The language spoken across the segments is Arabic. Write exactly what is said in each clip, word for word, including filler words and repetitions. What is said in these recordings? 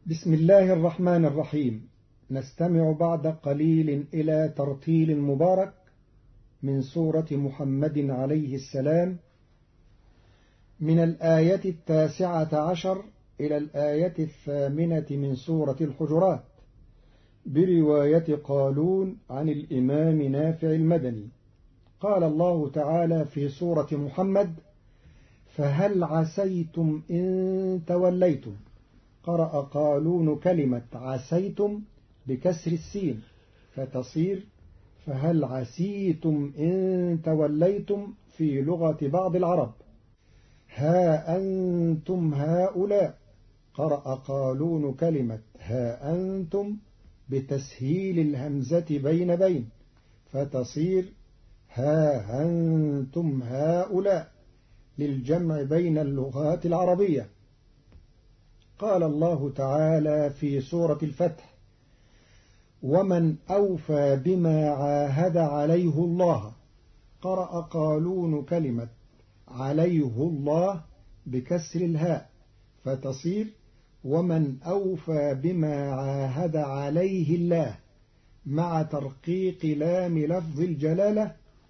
بسم الله الرحمن الرحيم. نستمع بعد قليل إلى ترتيل مبارك من سورة محمد عليه السلام من الآية التاسعة عشر إلى الآية الثامنة من سورة الحجرات برواية قالون عن الإمام نافع المدني. قال الله تعالى في سورة محمد: فهل عسيتم إن توليتم. قرأ قالون كلمة عسيتم بكسر السين فتصير فهل عسيتم إن توليتم في لغة بعض العرب. ها أنتم هؤلاء قرأ قالون كلمة ها أنتم بتسهيل الهمزة بين بين فتصير ها أنتم هؤلاء للجمع بين اللغات العربية. قال الله تعالى في سورة الفتح: ومن أوفى بما عاهد عليه الله. قرأ قالون كلمة عليه الله بكسر الهاء فتصير ومن أوفى بما عاهد عليه الله مع ترقيق لام لفظ الجلالة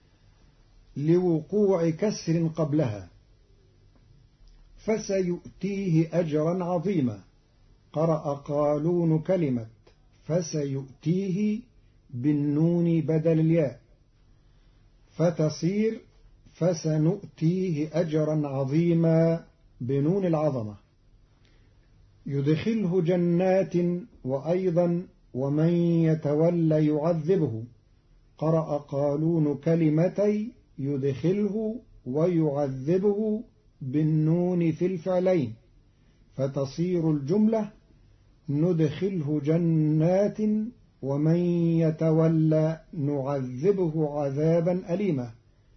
لوقوع كسر قبلها فسيؤتيه أجرا عظيما. قرأ قالون كلمة فسيؤتيه بالنون بدل الياء فتصير فسنؤتيه أجرا عظيما بنون العظمة. يدخله جنات وأيضا ومن يتولى يعذبه. قرأ قالون كلمتي يدخله ويعذبه بالنون في الفعلين فتصير الجملة ندخله جنات ومن يتولى نعذبه عذابا أليما.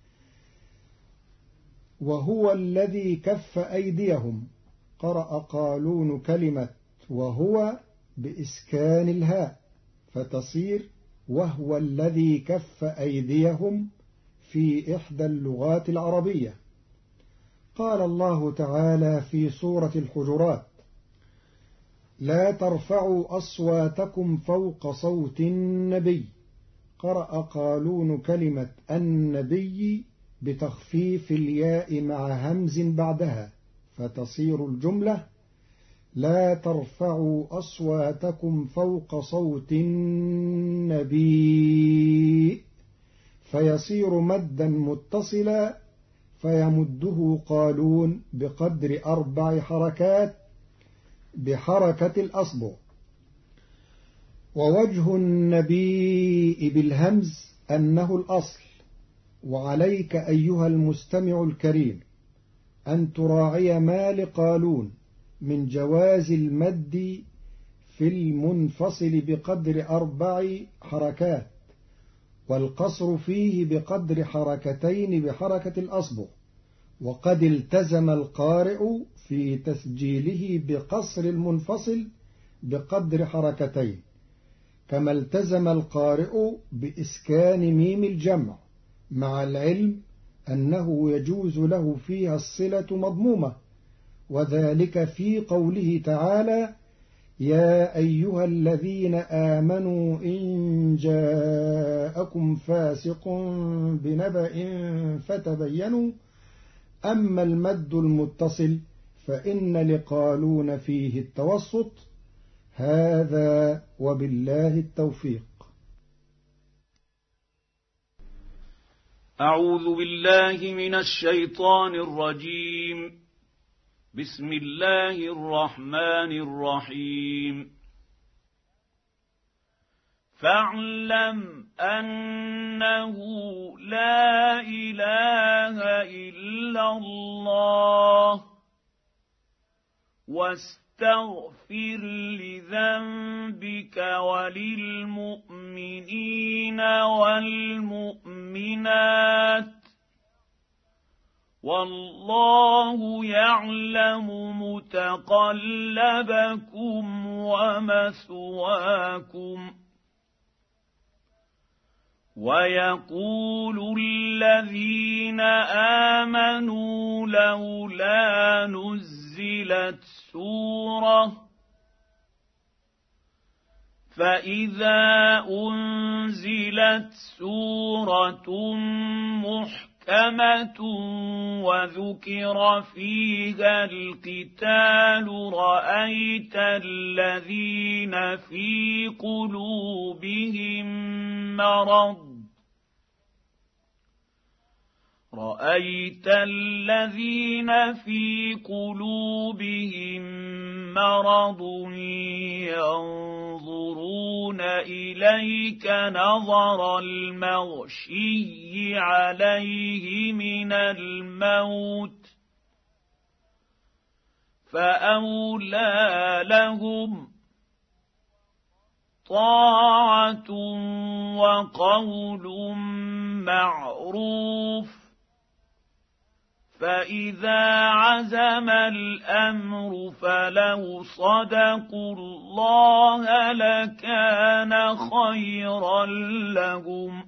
وهو الذي كف أيديهم. قرأ قالون كلمة وهو بإسكان الهاء فتصير وهو الذي كف أيديهم في إحدى اللغات العربية. قال الله تعالى في سورة الحجرات: لا ترفعوا أصواتكم فوق صوت النبي. قرأ قالون كلمة النبي بتخفيف الياء مع همز بعدها فتصير الجملة لا ترفعوا أصواتكم فوق صوت النبي فيصير مدا متصلا فيمده قالون بقدر أربع حركات بحركة الأصبع. ووجه النبي بالهمز أنه الأصل. وعليك أيها المستمع الكريم أن تراعي ما لقالون من جواز المد في المنفصل بقدر أربع حركات والقصر فيه بقدر حركتين بحركة الأصبع. وقد التزم القارئ في تسجيله بقصر المنفصل بقدر حركتين كما التزم القارئ بإسكان ميم الجمع مع العلم أنه يجوز له فيها الصلة مضمومة وذلك في قوله تعالى: يا أيها الذين آمنوا إن جاءكم فاسق بنبأ فتبينوا. أما المد المتصل فإن لقالون فيه التوسط. هذا وبالله التوفيق. أعوذ بالله من الشيطان الرجيم. بسم الله الرحمن الرحيم. فاعلم أنه لا إله إلا الله واستغفر لذنبك وللمؤمنين والمؤمنات والله يعلم متقلبكم ومثواكم. ويقول الذين آمنوا لولا نزلت سورة فإذا أنزلت سورة محكمة وذكر فيها القتال رأيت الذين في قلوبهم مرض رأيت الذين في قلوبهم مرض ينظرون إليك نظر المغشي عليه من الموت فأولى لهم طاعة وقول معروف فإذا عزم الأمر فلو صدقوا الله لكان خيرا لهم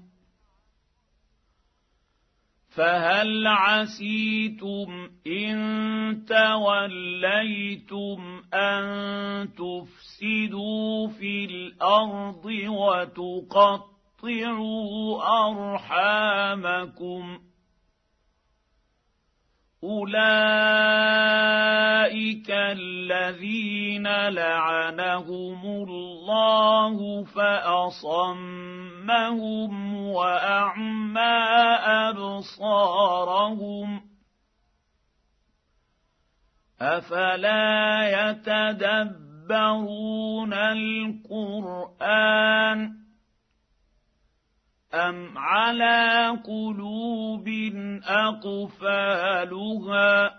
فهل عسيتم إن توليتم أن تفسدوا في الأرض وتقطعوا أرحامكم أولئك الذين لعنهم الله فأصمهم وأعمى أبصارهم أفلا يتدبرون القرآن أم على قلوب أقفالها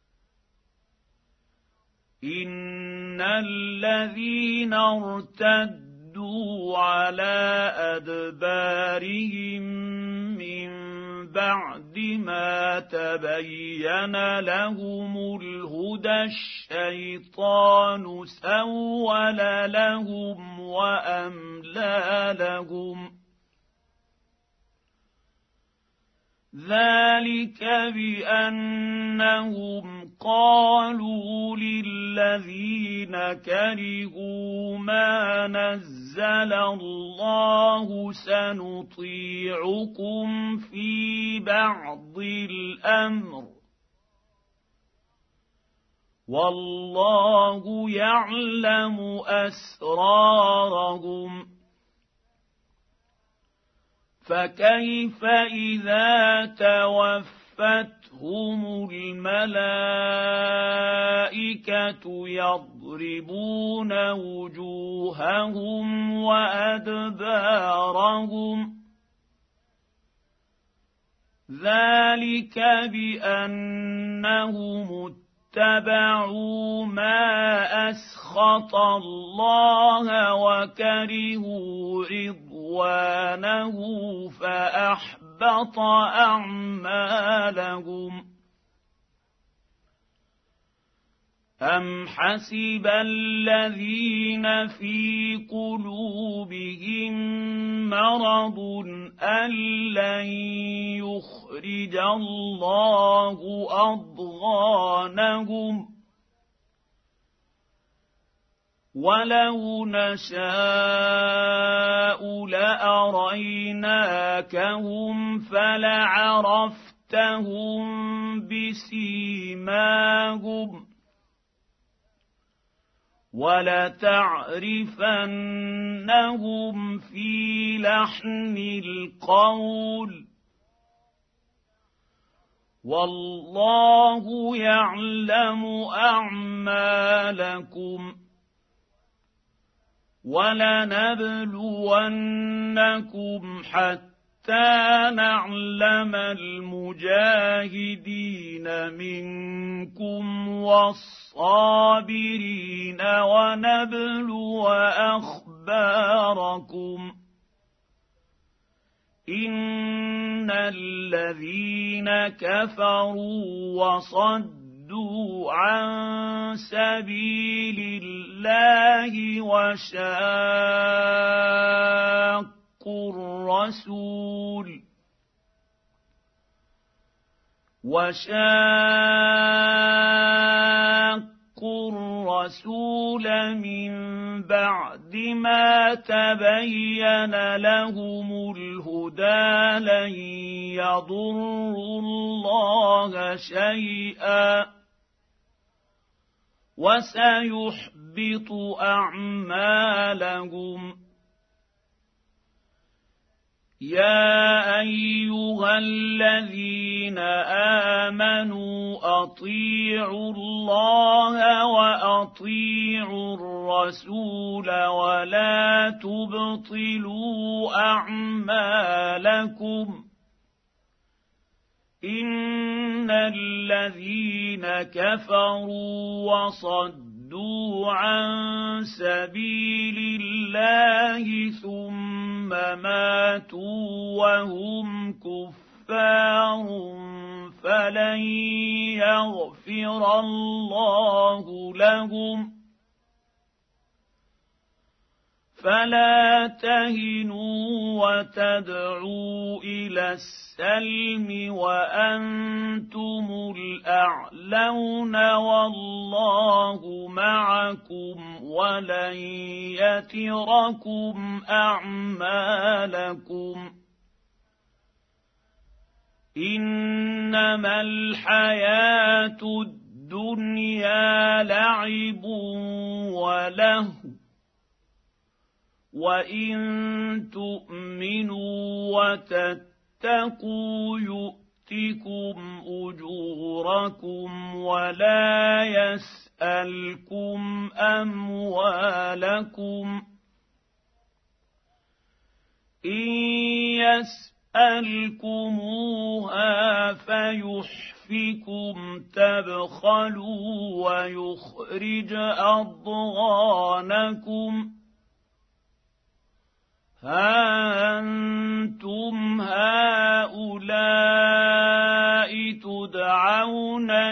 إن الذين ارتدوا على أدبارهم من بعد ما تبين لهم الهدى الشيطان سول لهم وأملى لهم ذلك بأنهم قالوا للذين كرهوا ما نزل الله سنطيعكم في بعض الأمر والله يعلم أسرارهم فكيف إذا توفتهم الملائكة يضربون وجوههم وأدبارهم ذلك بأنهم اتبعوا ما أسخط الله وكرهوا رضوانه فأحبط أعمالهم أم حسب الذين في قلوبهم مرض أن لن يخرج الله أضغانهم ولو نشاء لأريناكهم فلعرفتهم بسيماهم ولتعرفنهم في لحن القول والله يعلم أعمالكم ولنبلونكم حتى نعلم المجاهدين منكم والصابرين ونبلو أخباركم إن الذين كفروا وصدوا عن سبيل الله وشاقوا الرسول وشاقوا الرسول من بعد ما تبين لهم الهدى لن يضروا الله شيئا وسيحبط أعمالهم. يا أيها الذين آمنوا أطيعوا الله وأطيعوا الرسول ولا تبطلوا أعمالكم إن الذين كفروا وصدوا عن سبيل الله ثم ماتوا وهم كفار فلن يغفر الله لهم. فلا تهنوا وتدعوا إلى السلم وأنتم الأعلون والله معكم ولن يتركم أعمالكم. إنما الحياة الدنيا لعب ولهو وإن تؤمنوا وتتقوا يؤتكم أجوركم ولا يسألكم أموالكم. إن يسألكموها فيحفكم تبخلوا ويخرج أضغانكم. ها أنتم هؤلاء تدعون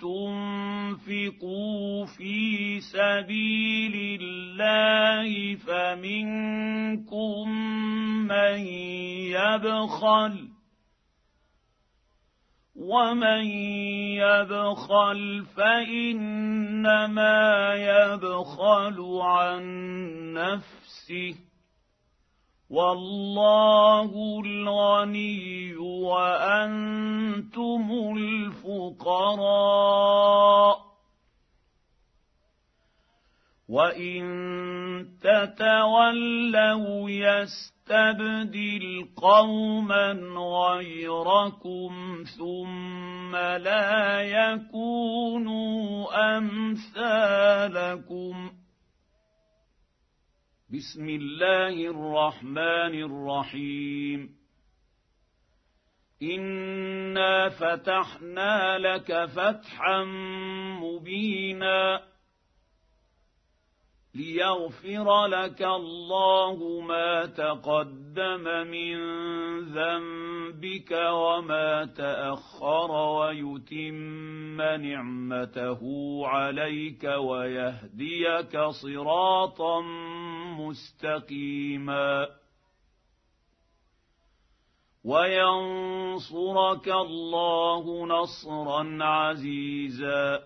لتنفقوا في سبيل الله فمنكم من يبخل ومن يبخل فإنما يبخل عن نفسه والله الغني وأنتم الفقراء. وإن تتولوا يستبدل قوما غيركم ثم لا يكونوا أمثالكم. بسم الله الرحمن الرحيم. إنا فتحنا لك فتحا مبينا ليغفر لك الله ما تقدم من ذنبك وما تأخر ويتم نعمته عليك ويهديك صراطا مستقيما وينصرك الله نصرا عزيزا.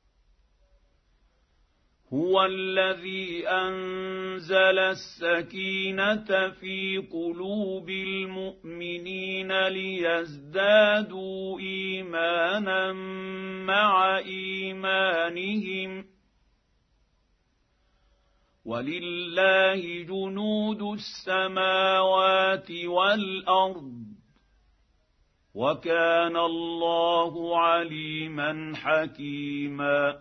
هو الذي أنزل السكينة في قلوب المؤمنين ليزدادوا إيمانا مع إيمانهم ولله جنود السماوات والأرض وكان الله عليما حكيما.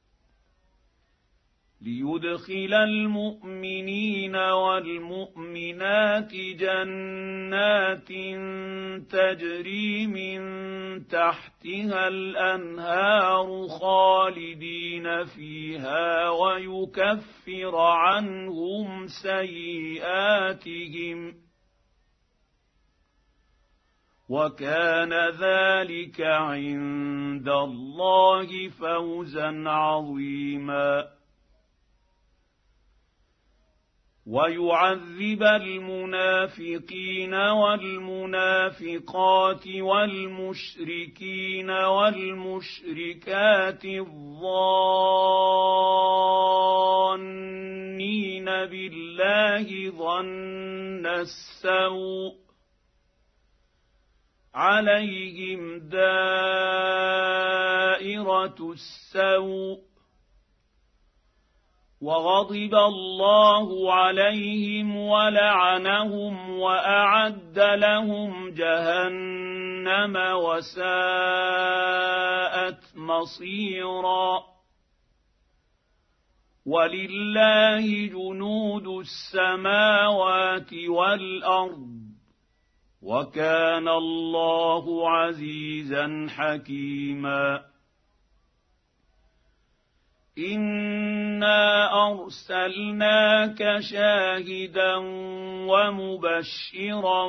ليدخل المؤمنين والمؤمنات جنات تجري من تحتها الأنهار خالدين فيها ويكفر عنهم سيئاتهم وكان ذلك عند الله فوزا عظيما. ويعذب المنافقين والمنافقات والمشركين والمشركات الظانين بالله ظن السوء عليهم دائرة السوء وغضب الله عليهم ولعنهم وأعد لهم جهنم وساءت مصيرا ولله جنود السماوات والأرض وكان الله عزيزا حكيما إنا أرسلناك شاهدا ومبشرا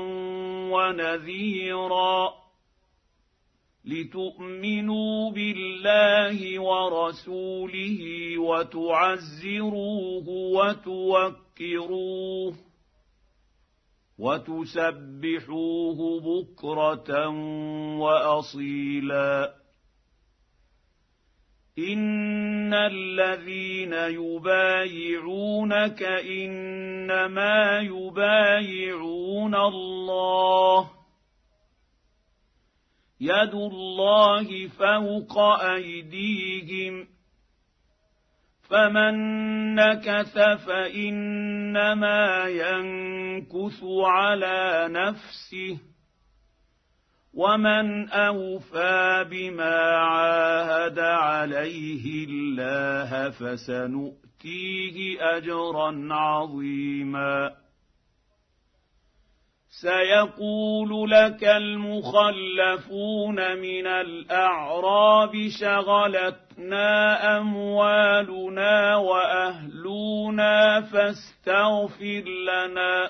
ونذيرا لتؤمنوا بالله ورسوله وتعزروه وتوكروه وتسبحوه بكرة وأصيلا إن الذين يبايعونك إنما يبايعون الله يد الله فوق أيديهم فمن نكث فإنما ينكث على نفسه ومن أوفى بما عاهد عليه الله فسنؤتيه أجرا عظيما سيقول لك المخلفون من الأعراب شغلتنا أموالنا وأهلنا فاستغفر لنا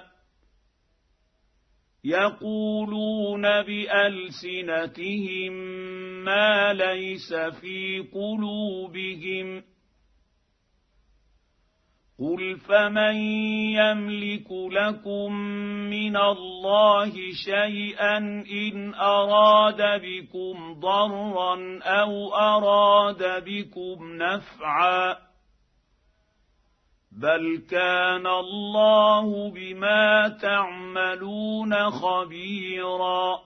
يقولون بألسنتهم ما ليس في قلوبهم قل فمن يملك لكم من الله شيئا إن أراد بكم ضرا أو أراد بكم نفعا بل كان الله بما تعملون خبيرا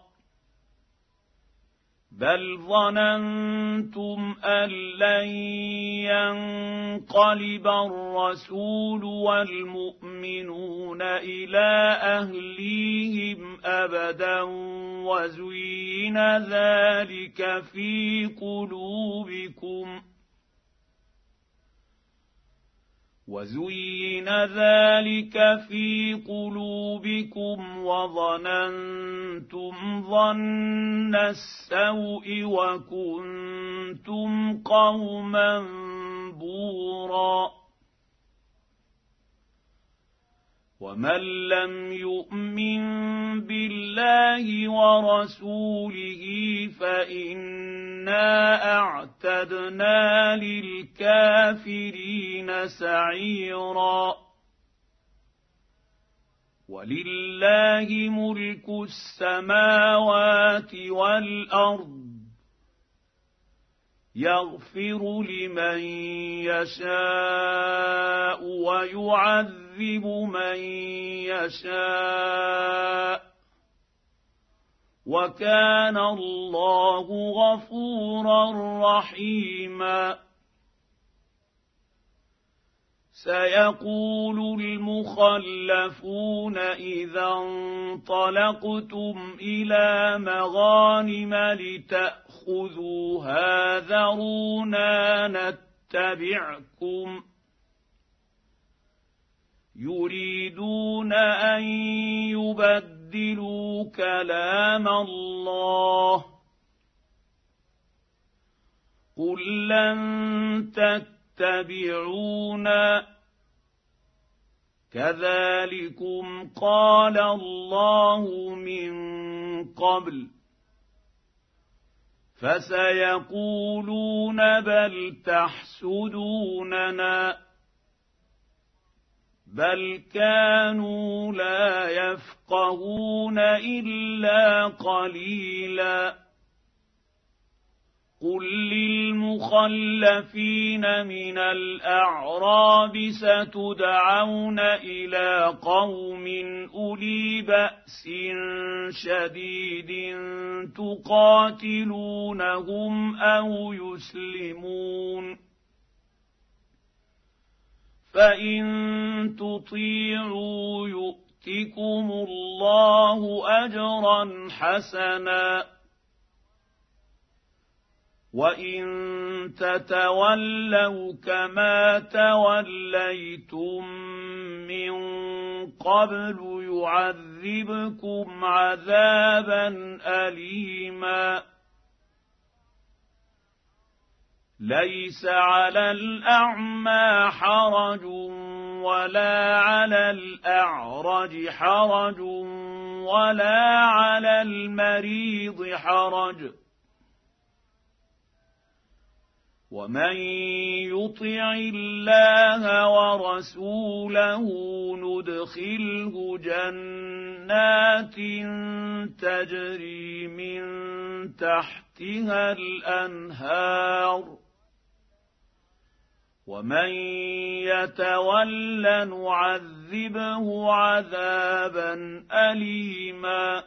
بل ظننتم أن لن ينقلب الرسول والمؤمنون إلى أهليهم أبدا وزين ذلك في قلوبكم وزين ذلك في قلوبكم وظننتم ظن السوء وكنتم قوما بورا ومن لم يؤمن بالله ورسوله فإنا أعتدنا للكافرين سعيرا ولله ملك السماوات والأرض يغفر لمن يشاء ويعذب من يشاء وكان الله غفورا رحيما سيقول المخلفون إذا انطلقتم إلى مغانم لتأخذوها ذرونا نتبعكم يريدون أن يبدلوا كلام الله قل لن تتبعونا كذلكم قال الله من قبل فسيقولون بل تحسدوننا بل كانوا لا يفقهون إلا قليلا قل للمخلفين من الأعراب ستدعون إلى قوم أولي بأس شديد تقاتلونهم أو يسلمون فإن تطيعوا يؤتكم الله أجرا حسنا وإن تتولوا كما توليتم من قبل يعذبكم عذابا أليما ليس على الأعمى حرج ولا على الأعرج حرج ولا على المريض حرج ومن يطع الله ورسوله ندخله جنات تجري من تحتها الأنهار ومن يتول نعذبه عذابا أليما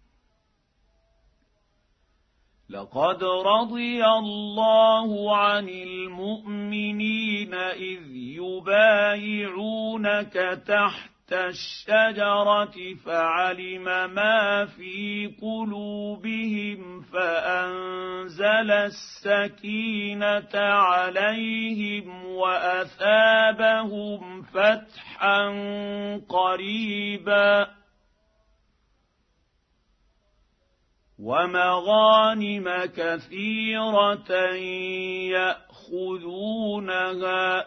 لقد رضي الله عن المؤمنين إذ يبايعونك تحت الشجرة فعلم ما في قلوبهم فأنزل السكينة عليهم وأثابهم فتحا قريبا ومغانم كثيرة يأخذونها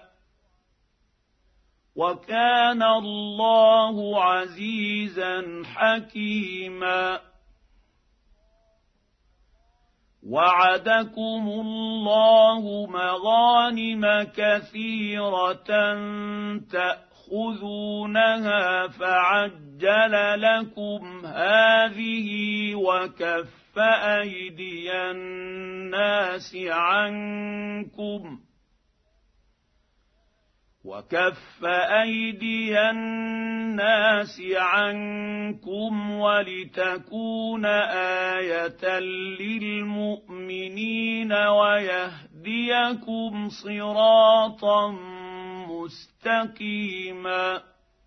وكان الله عزيزا حكيما وعدكم الله مغانم كثيرة تأخذونها فعجل لكم هذه وكف أيدي الناس عنكم وكف أيدي الناس عنكم ولتكون آية للمؤمنين ويهديكم صراطا مستقيما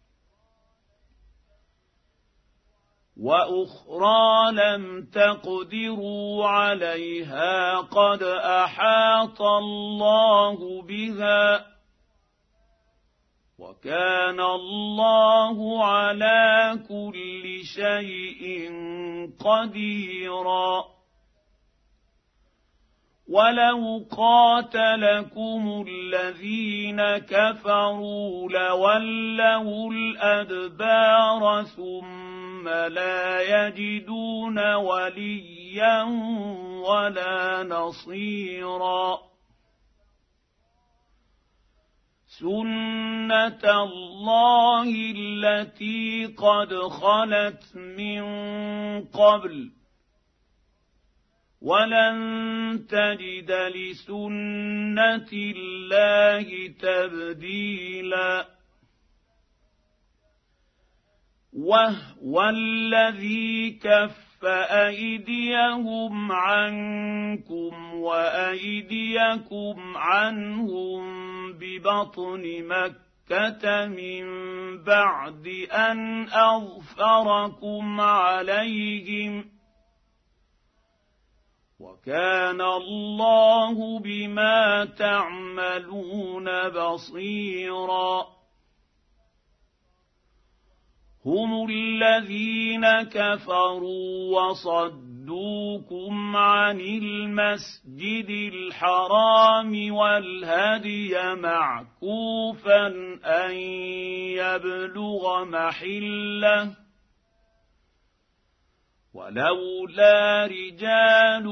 وأخرى لم تقدروا عليها قد أحاط الله بها وكان الله على كل شيء قديرا ولو قاتلكم الذين كفروا لولوا الأدبار ثم لا يجدون وليا ولا نصيرا سنة الله التي قد خلت من قبل ولن تجد لسنة الله تبديلا وهو الذي كف أيديهم عنكم وأيديكم عنهم ببطن مكة من بعد أن أظفركم عليهم وكان الله بما تعملون بصيرا هم الذين كفروا وصدوكم عن المسجد الحرام والهدي معكوفا أن يبلغ محله ولولا رجال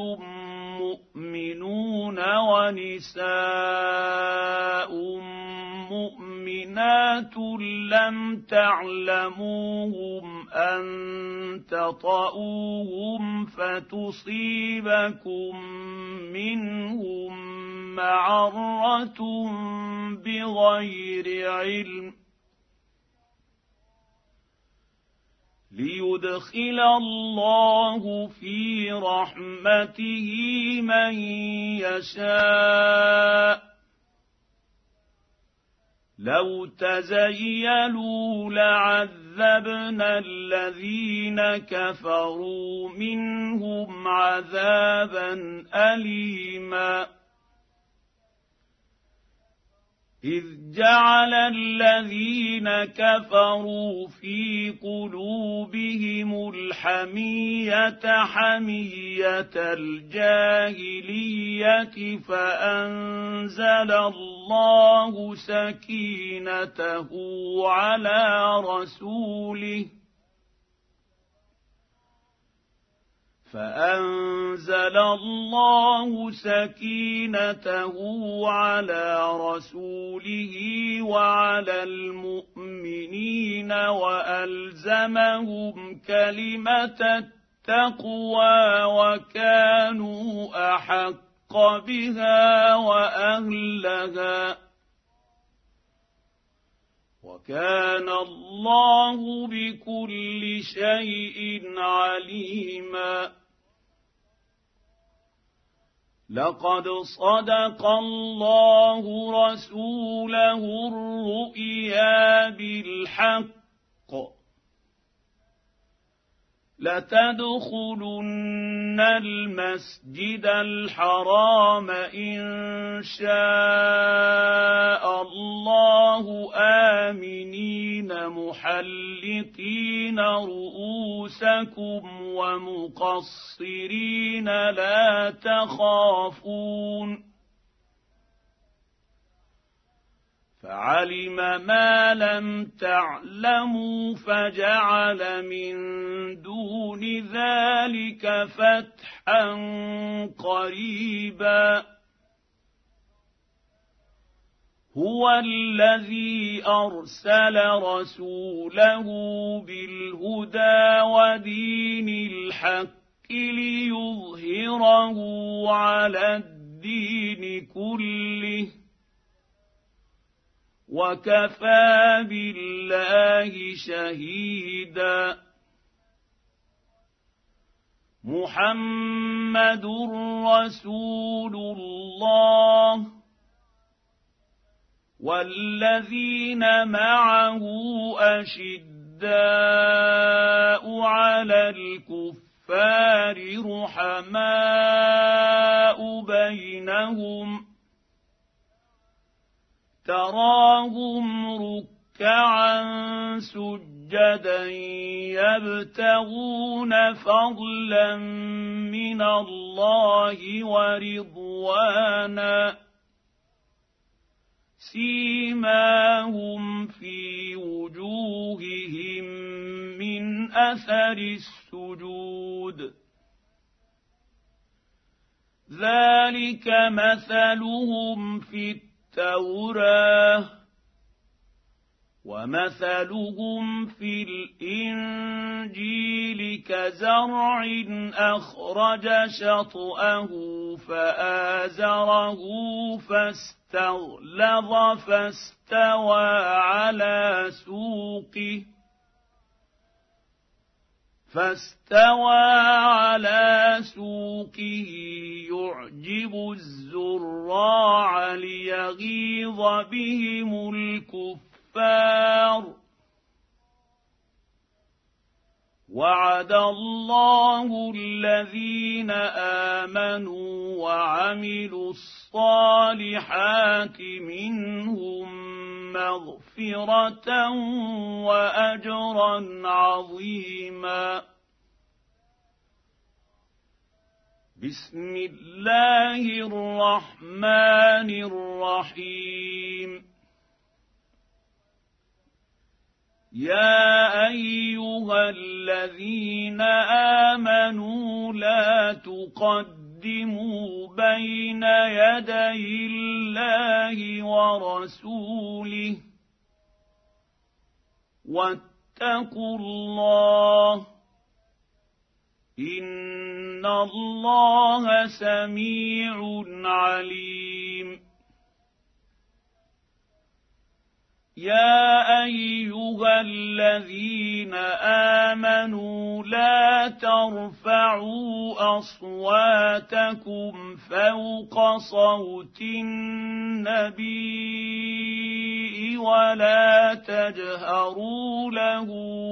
مؤمنون ونساء مؤمنات مومنات لم تعلموهم أن تطؤوهم فتصيبكم منهم معرة بغير علم ليدخل الله في رحمته من يشاء لو تزيلوا لعذبنا الذين كفروا منهم عذابا أليما إذ جعل الذين كفروا في قلوبهم الحمية حمية الجاهلية فأنزل الله سكينته على رسوله فأنزل الله سكينته على رسوله وعلى المؤمنين وألزمهم كلمة التقوى وكانوا أحق بها وأهلها وكان الله بكل شيء عليما لقد صدق الله رسوله الرؤيا بالحق لتدخلن المسجد الحرام إن شاء الله آمنين محلقين رؤوسكم ومقصرين لا تخافون فعلم ما لم تعلموا فجعل من دون ذلك فتحا قريبا هو الذي أرسل رسوله بالهدى ودين الحق ليظهره على الدين كله وكفى بالله شهيدا محمد رسول الله والذين معه أشداء على الكفار رحماء بينهم تراهم ركعا سجدا يبتغون فضلا من الله ورضوانا سيماهم في وجوههم من أثر السجود ذلك مثلهم في التوراة ومثلهم في الإنجيل كزرع أخرج شطأه فآزره فاستغلظ فاستوى على سوقه فاستوى على سوقه يعجب الزراع ليغيظ بهم الكفار وعد الله الذين آمنوا وعملوا الصالحات منهم مغفرة وأجرا عظيما بسم الله الرحمن الرحيم يا أيها الذين آمنوا لا تقدموا بين يدي الله ورسوله واتقوا الله إن الله سميع عليم. يا أيها الذين آمنوا لا ترفعوا أصواتكم فوق صوت النبي ولا تجهروا له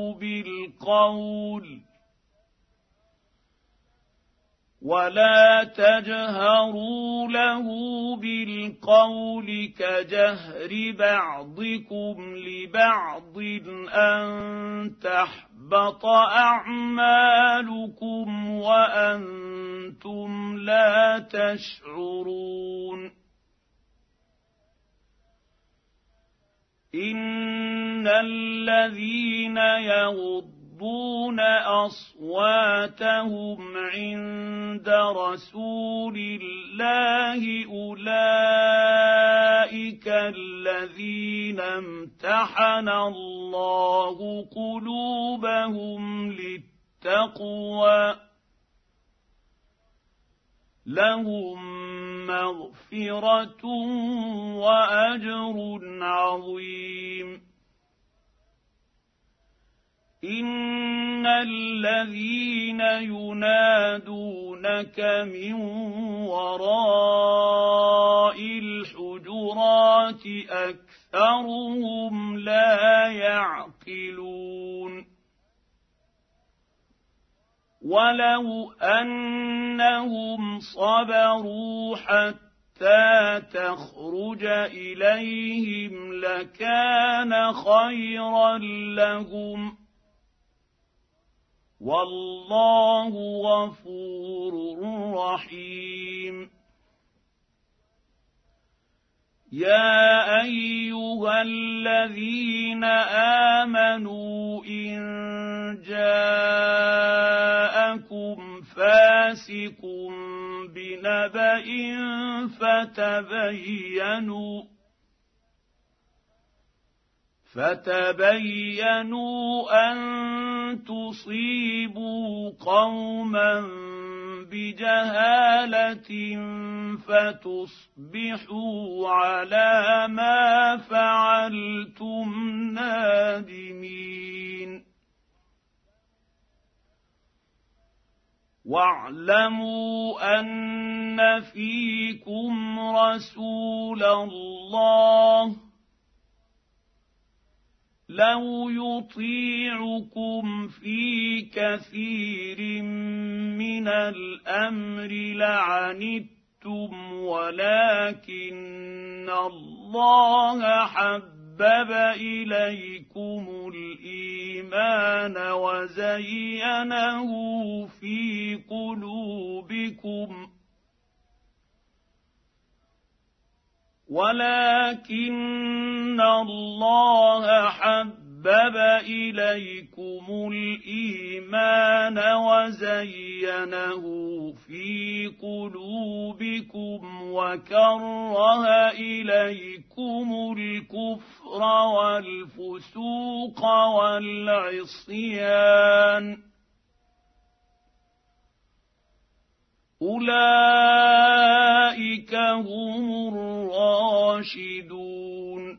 بالقول ولا تجهروا له بالقول كجهر بعضكم لبعض أن تحبط أعمالكم وأنتم لا تشعرون. إن الذين يغضون يغضون أصواتهم عند رسول الله أولئك الذين امتحن الله قلوبهم للتقوى لهم مغفرة وأجر عظيم. إن الذين ينادونك من وراء الحجرات أكثرهم لا يعقلون. ولو أنهم صبروا حتى تخرج إليهم لكان خيرا لهم والله غفور رحيم. يا أيها الذين آمنوا إن جاءكم فاسق بنبأ فتبينوا فتبينوا أن تصيبوا قوما بجهالة فتصبحوا على ما فعلتم نادمين. واعلموا أن فيكم رسول الله لو يطيعكم في كثير من الأمر لعنتم ولكن الله حبب إليكم الإيمان وزينه في قلوبكم ولكن الله حبب إليكم الإيمان وزينه في قلوبكم وكره إليكم الكفر والفسوق والعصيان أولئك هم الراشدون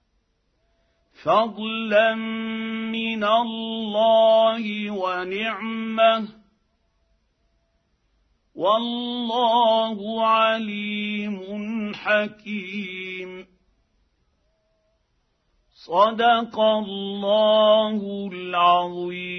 فضلا من الله ونعمة والله عليم حكيم. صدق الله العظيم.